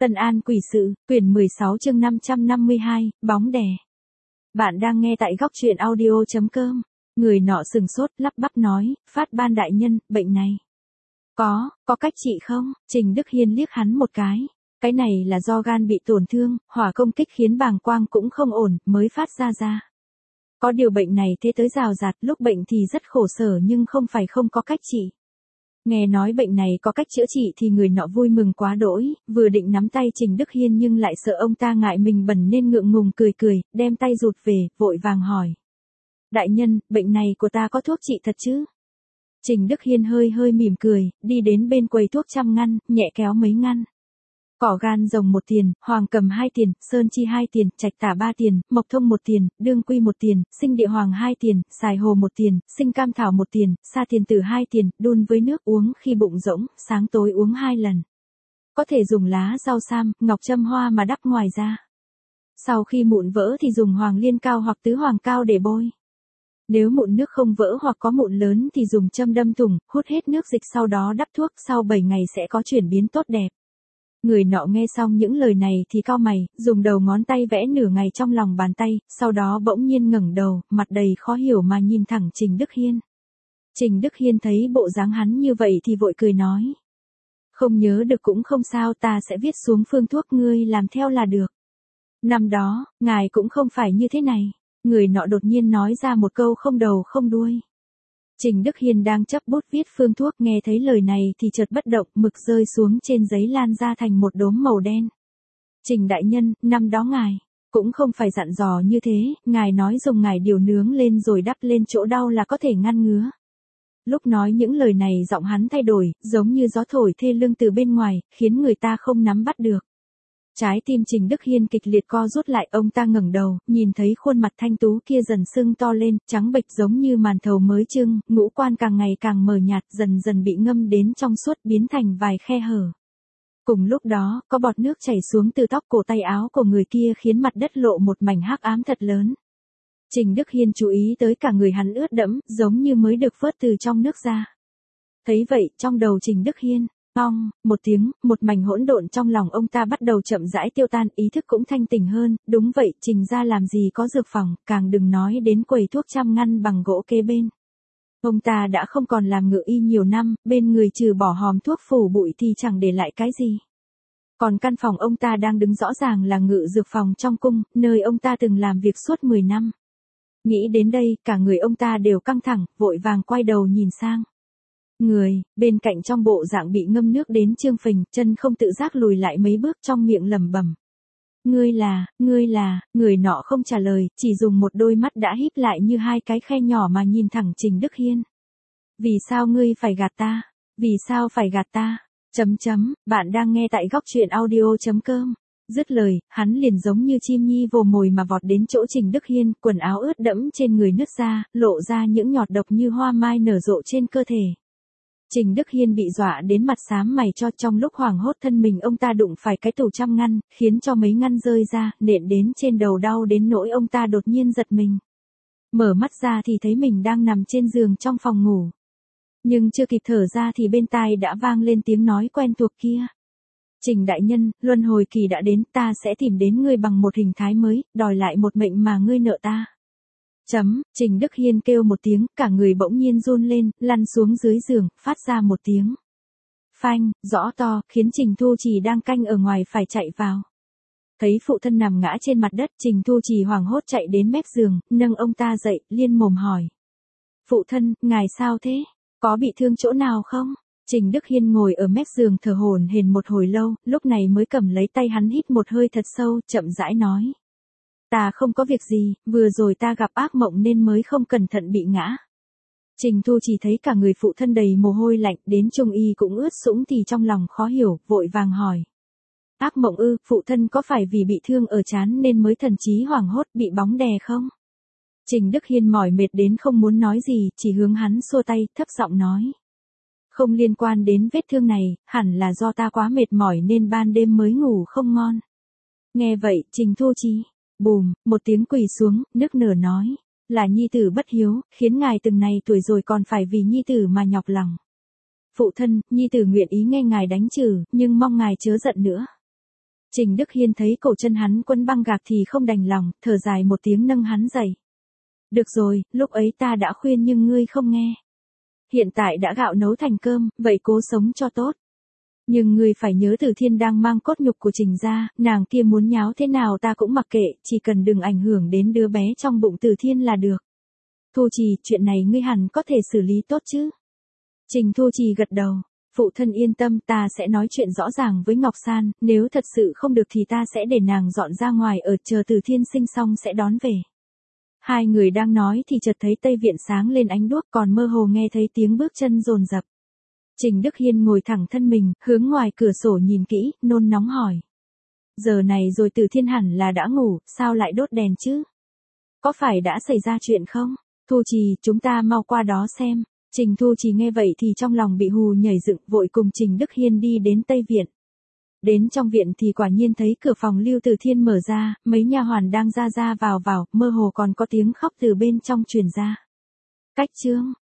Tân An Quỷ Sự, quyển 16 chương 552, bóng đè. Bạn đang nghe tại góc truyện audio.com. Người nọ sừng sốt, lắp bắp nói, Phát Ban đại nhân, bệnh này. Có cách trị không? Trình Đức Hiên liếc hắn một cái. Cái này là do gan bị tổn thương, hỏa công kích khiến bàng quang cũng không ổn, mới phát ra. Có điều bệnh này thế tới rào rạt, lúc bệnh thì rất khổ sở nhưng không phải không có cách trị. Nghe nói bệnh này có cách chữa trị thì người nọ vui mừng quá đỗi, vừa định nắm tay Trình Đức Hiên nhưng lại sợ ông ta ngại mình bẩn nên ngượng ngùng cười, đem tay rụt về, vội vàng hỏi. Đại nhân, bệnh này của ta có thuốc trị thật chứ? Trình Đức Hiên hơi mỉm cười, đi đến bên quầy thuốc trăm ngăn, nhẹ kéo mấy ngăn. Cỏ gan rồng 1 tiền, hoàng cầm 2 tiền, sơn chi 2 tiền, trạch tả 3 tiền, mộc thông 1 tiền, đương quy 1 tiền, sinh địa hoàng 2 tiền, xài hồ 1 tiền, sinh cam thảo 1 tiền, sa tiền tử 2 tiền, đun với nước uống khi bụng rỗng, sáng tối uống 2 lần. Có thể dùng lá rau sam, ngọc châm hoa mà đắp ngoài ra. Sau khi mụn vỡ thì dùng hoàng liên cao hoặc tứ hoàng cao để bôi. Nếu mụn nước không vỡ hoặc có mụn lớn thì dùng châm đâm thủng, hút hết nước dịch sau đó đắp thuốc, sau 7 ngày sẽ có chuyển biến tốt đẹp. Người nọ nghe xong những lời này thì cau mày, dùng đầu ngón tay vẽ nửa ngày trong lòng bàn tay, sau đó bỗng nhiên ngẩng đầu, mặt đầy khó hiểu mà nhìn thẳng Trình Đức Hiên. Trình Đức Hiên thấy bộ dáng hắn như vậy thì vội cười nói. Không nhớ được cũng không sao, ta sẽ viết xuống phương thuốc, ngươi làm theo là được. Năm đó, ngài cũng không phải như thế này. Người nọ đột nhiên nói ra một câu không đầu không đuôi. Trình Đức Hiên đang chấp bút viết phương thuốc, nghe thấy lời này thì chợt bất động, mực rơi xuống trên giấy lan ra thành một đốm màu đen. Trình đại nhân, năm đó ngài cũng không phải dặn dò như thế, ngài nói dùng ngải điều nướng lên rồi đắp lên chỗ đau là có thể ngăn ngứa. Lúc nói những lời này giọng hắn thay đổi, giống như gió thổi thê lương từ bên ngoài, khiến người ta không nắm bắt được. Trái tim Trình Đức Hiên kịch liệt co rút lại, ông ta ngẩng đầu, nhìn thấy khuôn mặt thanh tú kia dần sưng to lên, trắng bệch giống như màn thầu mới trưng, ngũ quan càng ngày càng mờ nhạt, dần bị ngâm đến trong suốt, biến thành vài khe hở. Cùng lúc đó, có bọt nước chảy xuống từ tóc cổ tay áo của người kia khiến mặt đất lộ một mảnh hắc ám thật lớn. Trình Đức Hiên chú ý tới cả người hắn ướt đẫm, giống như mới được vớt từ trong nước ra. Thấy vậy, trong đầu Trình Đức Hiên, một tiếng, một mảnh hỗn độn trong lòng ông ta bắt đầu chậm rãi tiêu tan, ý thức cũng thanh tỉnh hơn, đúng vậy, Trình ra làm gì có dược phòng, càng đừng nói đến quầy thuốc trăm ngăn bằng gỗ kế bên. Ông ta đã không còn làm ngự y nhiều năm, bên người trừ bỏ hòm thuốc phủ bụi thì chẳng để lại cái gì. Còn căn phòng ông ta đang đứng rõ ràng là ngự dược phòng trong cung, nơi ông ta từng làm việc suốt 10 năm. Nghĩ đến đây, cả người ông ta đều căng thẳng, vội vàng quay đầu nhìn sang. Người bên cạnh trong bộ dạng bị ngâm nước đến trương phình, chân không tự giác lùi lại mấy bước, trong miệng lẩm bẩm. Ngươi là, người nọ không trả lời, chỉ dùng một đôi mắt đã híp lại như hai cái khe nhỏ mà nhìn thẳng Trình Đức Hiên. Vì sao ngươi phải gạt ta? Vì sao phải gạt ta? Bạn đang nghe tại góc truyện audio.com. Dứt lời, hắn liền giống như chim nhi vồ mồi mà vọt đến chỗ Trình Đức Hiên, quần áo ướt đẫm trên người nứt ra, lộ ra những nhọt độc như hoa mai nở rộ trên cơ thể. Trình Đức Hiên bị dọa đến mặt xám mày cho, trong lúc hoảng hốt thân mình ông ta đụng phải cái tủ trăm ngăn, khiến cho mấy ngăn rơi ra, nện đến trên đầu đau đến nỗi ông ta đột nhiên giật mình. Mở mắt ra thì thấy mình đang nằm trên giường trong phòng ngủ. Nhưng chưa kịp thở ra thì bên tai đã vang lên tiếng nói quen thuộc kia. Trình đại nhân, luân hồi kỳ đã đến, ta sẽ tìm đến ngươi bằng một hình thái mới, đòi lại một mệnh mà ngươi nợ ta. Trình Đức Hiên kêu một tiếng, cả người bỗng nhiên run lên, lăn xuống dưới giường, phát ra một tiếng phanh, rõ to, khiến Trình Thu Trì đang canh ở ngoài phải chạy vào. Thấy phụ thân nằm ngã trên mặt đất, Trình Thu Trì hoảng hốt chạy đến mép giường, nâng ông ta dậy, liên mồm hỏi. Phụ thân, ngài sao thế? Có bị thương chỗ nào không? Trình Đức Hiên ngồi ở mép giường thở hổn hển một hồi lâu, lúc này mới cầm lấy tay hắn hít một hơi thật sâu, chậm rãi nói. Ta không có việc gì, vừa rồi ta gặp ác mộng nên mới không cẩn thận bị ngã. Trình Thu chỉ thấy cả người phụ thân đầy mồ hôi lạnh, đến trung y cũng ướt sũng thì trong lòng khó hiểu, vội vàng hỏi. Ác mộng ư, phụ thân có phải vì bị thương ở trán nên mới thần trí hoảng hốt bị bóng đè không? Trình Đức Hiên mỏi mệt đến không muốn nói gì, chỉ hướng hắn xua tay, thấp giọng nói. Không liên quan đến vết thương này, hẳn là do ta quá mệt mỏi nên ban đêm mới ngủ không ngon. Nghe vậy, Trình Thu Chi, bùm, một tiếng quỳ xuống, nức nở nói, là nhi tử bất hiếu, khiến ngài từng này tuổi rồi còn phải vì nhi tử mà nhọc lòng. Phụ thân, nhi tử nguyện ý nghe ngài đánh trừ, nhưng mong ngài chớ giận nữa. Trình Đức Hiên thấy cổ chân hắn quấn băng gạc thì không đành lòng, thở dài một tiếng nâng hắn dậy. Được rồi, lúc ấy ta đã khuyên nhưng ngươi không nghe. Hiện tại đã gạo nấu thành cơm, vậy cố sống cho tốt. Nhưng ngươi phải nhớ Từ Thiên đang mang cốt nhục của Trình ra, nàng kia muốn nháo thế nào ta cũng mặc kệ, chỉ cần đừng ảnh hưởng đến đứa bé trong bụng Từ Thiên là được. Thu Trì, chuyện này ngươi hẳn có thể xử lý tốt chứ? Trình Thu Trì gật đầu. Phụ thân yên tâm, ta sẽ nói chuyện rõ ràng với Ngọc San, nếu thật sự không được thì ta sẽ để nàng dọn ra ngoài ở, chờ Từ Thiên sinh xong sẽ đón về. Hai người đang nói thì chợt thấy Tây Viện sáng lên ánh đuốc, còn mơ hồ nghe thấy tiếng bước chân dồn dập. Trình Đức Hiên ngồi thẳng thân mình, hướng ngoài cửa sổ nhìn kỹ, nôn nóng hỏi. Giờ này rồi Từ Thiên hẳn là đã ngủ, sao lại đốt đèn chứ? Có phải đã xảy ra chuyện không? Thu Trì, chúng ta mau qua đó xem. Trình Thu Trì nghe vậy thì trong lòng bị hù nhảy dựng, vội cùng Trình Đức Hiên đi đến Tây Viện. Đến trong viện thì quả nhiên thấy cửa phòng Lưu Từ Thiên mở ra, mấy nha hoàn đang ra vào, mơ hồ còn có tiếng khóc từ bên trong truyền ra. Cách chương